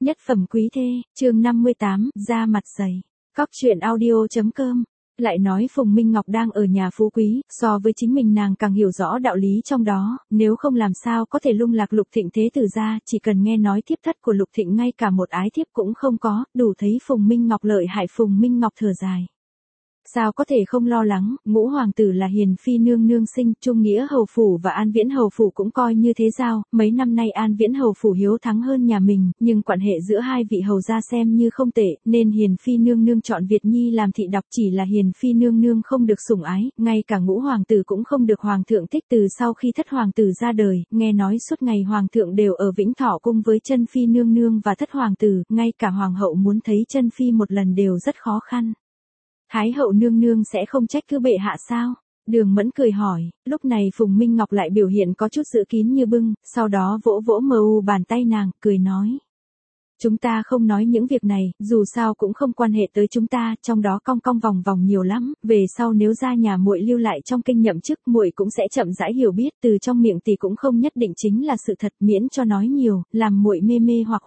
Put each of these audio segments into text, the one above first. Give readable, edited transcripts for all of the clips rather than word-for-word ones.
Nhất phẩm quý thê, chương 58, da mặt dày. Cóc truyện audio.com. Lại nói Phùng Minh Ngọc đang ở nhà phú quý, so với chính mình nàng càng hiểu rõ đạo lý trong đó, nếu không làm sao có thể lung lạc Lục Thịnh thế tử ra, chỉ cần nghe nói thiếp thất của Lục Thịnh ngay cả một ái thiếp cũng không có, đủ thấy Phùng Minh Ngọc lợi hại. Phùng Minh Ngọc thở dài. Sao có thể không lo lắng, ngũ hoàng tử là hiền phi nương nương sinh, Trung Nghĩa hầu phủ và An Viễn hầu phủ cũng coi như thế giao, mấy năm nay An Viễn hầu phủ hiếu thắng hơn nhà mình, nhưng quan hệ giữa hai vị hầu gia xem như không tệ, nên hiền phi nương nương chọn Việt Nhi làm thị đọc. Chỉ là hiền phi nương nương không được sủng ái, ngay cả ngũ hoàng tử cũng không được hoàng thượng thích. Từ sau khi thất hoàng tử ra đời, nghe nói suốt ngày hoàng thượng đều ở Vĩnh Thọ cung với chân phi nương nương và thất hoàng tử, ngay cả hoàng hậu muốn thấy chân phi một lần đều rất khó khăn. Thái hậu nương nương sẽ không trách cứ bệ hạ sao? Đường Mẫn cười hỏi, lúc này Phùng Minh Ngọc lại biểu hiện có chút giữ kín như bưng, sau đó vỗ vỗ mờ u bàn tay nàng, cười nói. Chúng ta không nói những việc này, dù sao cũng không quan hệ tới chúng ta, trong đó cong cong vòng vòng nhiều lắm, về sau nếu ra nhà muội lưu lại trong kinh nhậm chức, muội cũng sẽ chậm rãi hiểu biết, từ trong miệng tỷ cũng không nhất định chính là sự thật, miễn cho nói nhiều, làm muội mê mê hoặc.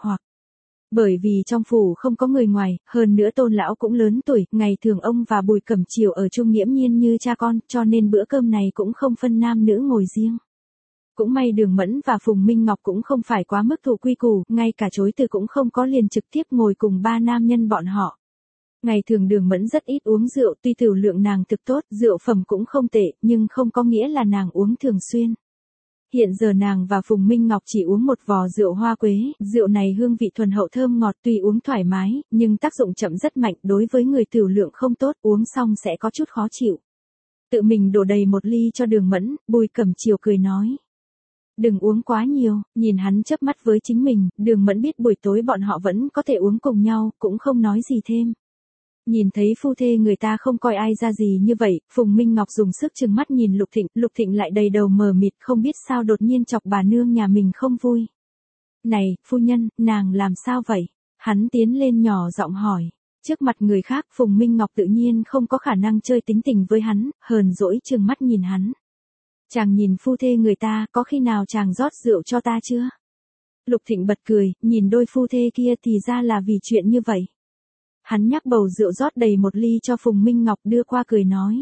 Bởi vì trong phủ không có người ngoài, hơn nữa Tôn lão cũng lớn tuổi, ngày thường ông và Bùi Cẩm Chiều ở chung nghiễm nhiên như cha con, cho nên bữa cơm này cũng không phân nam nữ ngồi riêng. Cũng may Đường Mẫn và Phùng Minh Ngọc cũng không phải quá mức thủ quy củ, ngay cả chối từ cũng không có, liền trực tiếp ngồi cùng ba nam nhân bọn họ. Ngày thường Đường Mẫn rất ít uống rượu, tuy tiểu lượng nàng thực tốt, rượu phẩm cũng không tệ, nhưng không có nghĩa là nàng uống thường xuyên. Hiện giờ nàng và Phùng Minh Ngọc chỉ uống một vò rượu hoa quế, rượu này hương vị thuần hậu thơm ngọt, tuy uống thoải mái, nhưng tác dụng chậm rất mạnh, đối với người tiểu lượng không tốt, uống xong sẽ có chút khó chịu. Tự mình đổ đầy một ly cho Đường Mẫn, Bùi Cẩm Chiều cười nói. Đừng uống quá nhiều, nhìn hắn chớp mắt với chính mình, Đường Mẫn biết buổi tối bọn họ vẫn có thể uống cùng nhau, cũng không nói gì thêm. Nhìn thấy phu thê người ta không coi ai ra gì như vậy, Phùng Minh Ngọc dùng sức trừng mắt nhìn Lục Thịnh lại đầy đầu mờ mịt, không biết sao đột nhiên chọc bà nương nhà mình không vui. Này, phu nhân, nàng làm sao vậy? Hắn tiến lên nhỏ giọng hỏi. Trước mặt người khác Phùng Minh Ngọc tự nhiên không có khả năng chơi tính tình với hắn, hờn dỗi trừng mắt nhìn hắn. Chàng nhìn phu thê người ta, có khi nào chàng rót rượu cho ta chưa? Lục Thịnh bật cười, nhìn đôi phu thê kia thì ra là vì chuyện như vậy. Hắn nhắc bầu rượu rót đầy một ly cho Phùng Minh Ngọc đưa qua cười nói.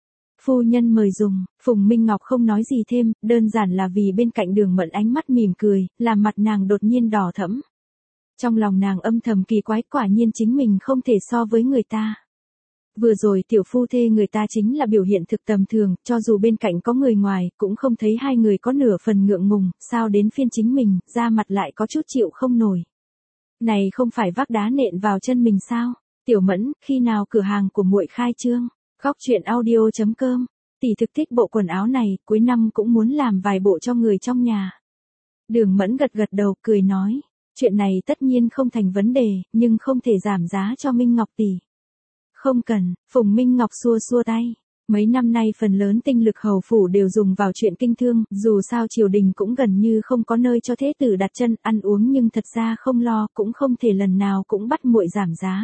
Phu nhân mời dùng, Phùng Minh Ngọc không nói gì thêm, đơn giản là vì bên cạnh Đường Mẫn ánh mắt mỉm cười, làm mặt nàng đột nhiên đỏ thẫm. Trong lòng nàng âm thầm kỳ quái, quả nhiên chính mình không thể so với người ta. Vừa rồi tiểu phu thê người ta chính là biểu hiện thực tầm thường, cho dù bên cạnh có người ngoài, cũng không thấy hai người có nửa phần ngượng ngùng, sao đến phiên chính mình, da mặt lại có chút chịu không nổi. Này không phải vác đá nện vào chân mình sao? Tiểu Mẫn, khi nào cửa hàng của muội khai trương? Cóc truyện audio.com. Tỷ thực thích bộ quần áo này, cuối năm cũng muốn làm vài bộ cho người trong nhà. Đường Mẫn gật gật đầu, cười nói. Chuyện này tất nhiên không thành vấn đề, nhưng không thể giảm giá cho Minh Ngọc tỷ. Không cần, Phùng Minh Ngọc xua xua tay. Mấy năm nay phần lớn tinh lực hầu phủ đều dùng vào chuyện kinh thương, dù sao triều đình cũng gần như không có nơi cho thế tử đặt chân ăn uống, nhưng thật ra không lo, cũng không thể lần nào cũng bắt muội giảm giá.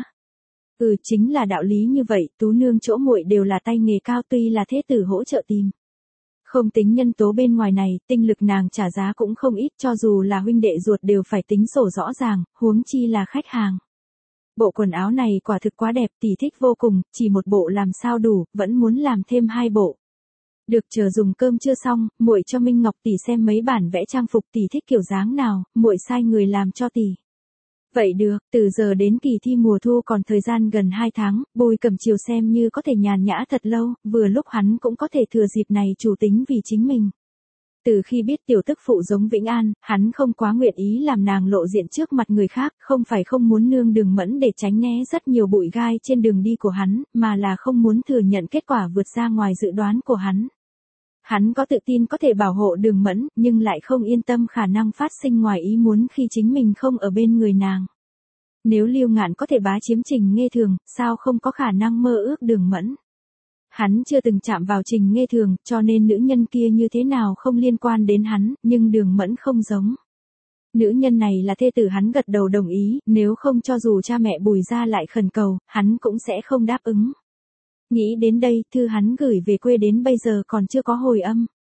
Chính là đạo lý như vậy, tú nương chỗ muội đều là tay nghề cao, tuy là thế tử hỗ trợ tìm. Không tính nhân tố bên ngoài này, tinh lực nàng trả giá cũng không ít, cho dù là huynh đệ ruột đều phải tính sổ rõ ràng, huống chi là khách hàng. Bộ quần áo này quả thực quá đẹp, tỷ thích vô cùng, chỉ một bộ làm sao đủ, vẫn muốn làm thêm 2 bộ. Được, chờ dùng cơm chưa xong, muội cho Minh Ngọc tỷ xem mấy bản vẽ trang phục, tỷ thích kiểu dáng nào, muội sai người làm cho tỷ. Vậy được, từ giờ đến kỳ thi mùa thu còn thời gian gần 2 tháng, Bùi Cẩm Chiều xem như có thể nhàn nhã thật lâu, vừa lúc hắn cũng có thể thừa dịp này chủ tính vì chính mình. Từ khi biết tiểu tức phụ giống Vĩnh An, hắn không quá nguyện ý làm nàng lộ diện trước mặt người khác, không phải không muốn nương Đường Mẫn để tránh né rất nhiều bụi gai trên đường đi của hắn, mà là không muốn thừa nhận kết quả vượt ra ngoài dự đoán của hắn. Hắn có tự tin có thể bảo hộ Đường Mẫn, nhưng lại không yên tâm khả năng phát sinh ngoài ý muốn khi chính mình không ở bên người nàng. Nếu Lưu Ngạn có thể bá chiếm Trình Nghê Thường, sao không có khả năng mơ ước Đường Mẫn? Hắn chưa từng chạm vào Trình Nghê Thường, cho nên nữ nhân kia như thế nào không liên quan đến hắn, nhưng Đường Mẫn không giống. Nữ nhân này là thê tử hắn, gật đầu đồng ý, nếu không cho dù cha mẹ Bùi gia lại khẩn cầu, hắn cũng sẽ không đáp ứng. Nghĩ đến đây, thư hắn gửi về quê đến bây giờ còn chưa có hồi âm.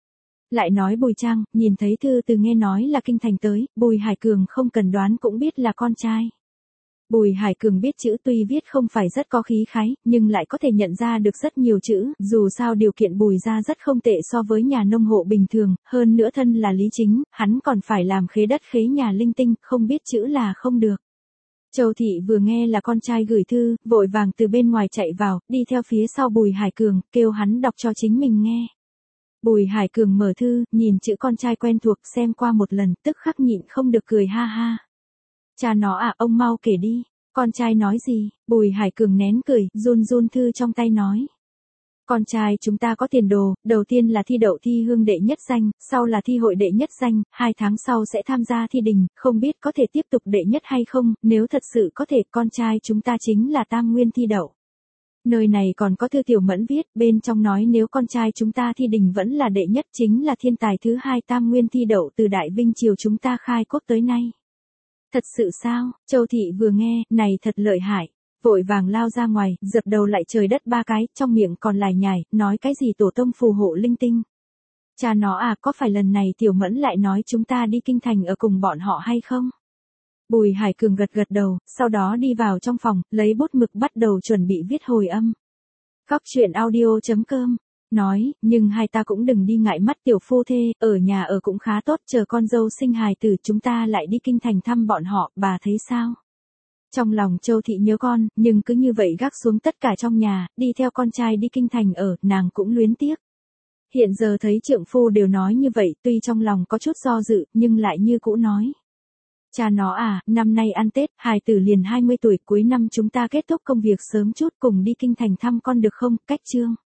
Lại nói Bùi Trang, nhìn thấy thư từ nghe nói là kinh thành tới, Bùi Hải Cường không cần đoán cũng biết là con trai. Bùi Hải Cường biết chữ tuy viết không phải rất có khí khái, nhưng lại có thể nhận ra được rất nhiều chữ, dù sao điều kiện Bùi gia rất không tệ so với nhà nông hộ bình thường, hơn nữa thân là lý chính, hắn còn phải làm khế đất khế nhà linh tinh, không biết chữ là không được. Châu Thị vừa nghe là con trai gửi thư, vội vàng từ bên ngoài chạy vào, đi theo phía sau Bùi Hải Cường, kêu hắn đọc cho chính mình nghe. Bùi Hải Cường mở thư, nhìn chữ con trai quen thuộc xem qua một lần, tức khắc nhịn không được cười ha ha. Cha nó à, ông mau kể đi, con trai nói gì? Bùi Hải Cường nén cười, run run thư trong tay nói. Con trai chúng ta có tiền đồ, đầu tiên là thi đậu thi hương đệ nhất danh, sau là thi hội đệ nhất danh, 2 tháng sau sẽ tham gia thi đình, không biết có thể tiếp tục đệ nhất hay không, nếu thật sự có thể con trai chúng ta chính là tam nguyên thi đậu. Nơi này còn có thư Tiểu Mẫn viết, bên trong nói nếu con trai chúng ta thi đình vẫn là đệ nhất chính là thiên tài thứ 2 tam nguyên thi đậu từ Đại Vinh Triều chúng ta khai quốc tới nay. Thật sự sao? Châu Thị vừa nghe, này thật lợi hại. Vội vàng lao ra ngoài, dập đầu lại trời đất 3 cái, trong miệng còn lải nhải, nói cái gì tổ tông phù hộ linh tinh. Cha nó à, có phải lần này Tiểu Mẫn lại nói chúng ta đi kinh thành ở cùng bọn họ hay không? Bùi Hải Cường gật gật đầu, sau đó đi vào trong phòng, lấy bút mực bắt đầu chuẩn bị viết hồi âm. Góc truyện audio.com nói, nhưng hai ta cũng đừng đi ngại mắt tiểu phu thê, ở nhà ở cũng khá tốt, chờ con dâu sinh hài tử chúng ta lại đi kinh thành thăm bọn họ, bà thấy sao? Trong lòng Châu Thị nhớ con, nhưng cứ như vậy gác xuống tất cả trong nhà, đi theo con trai đi kinh thành ở, nàng cũng luyến tiếc. Hiện giờ thấy trượng phu đều nói như vậy, tuy trong lòng có chút do dự, nhưng lại như cũ nói. Cha nó à, năm nay ăn Tết, hài tử liền 20 tuổi, cuối năm chúng ta kết thúc công việc sớm chút cùng đi kinh thành thăm con được không, cách chương.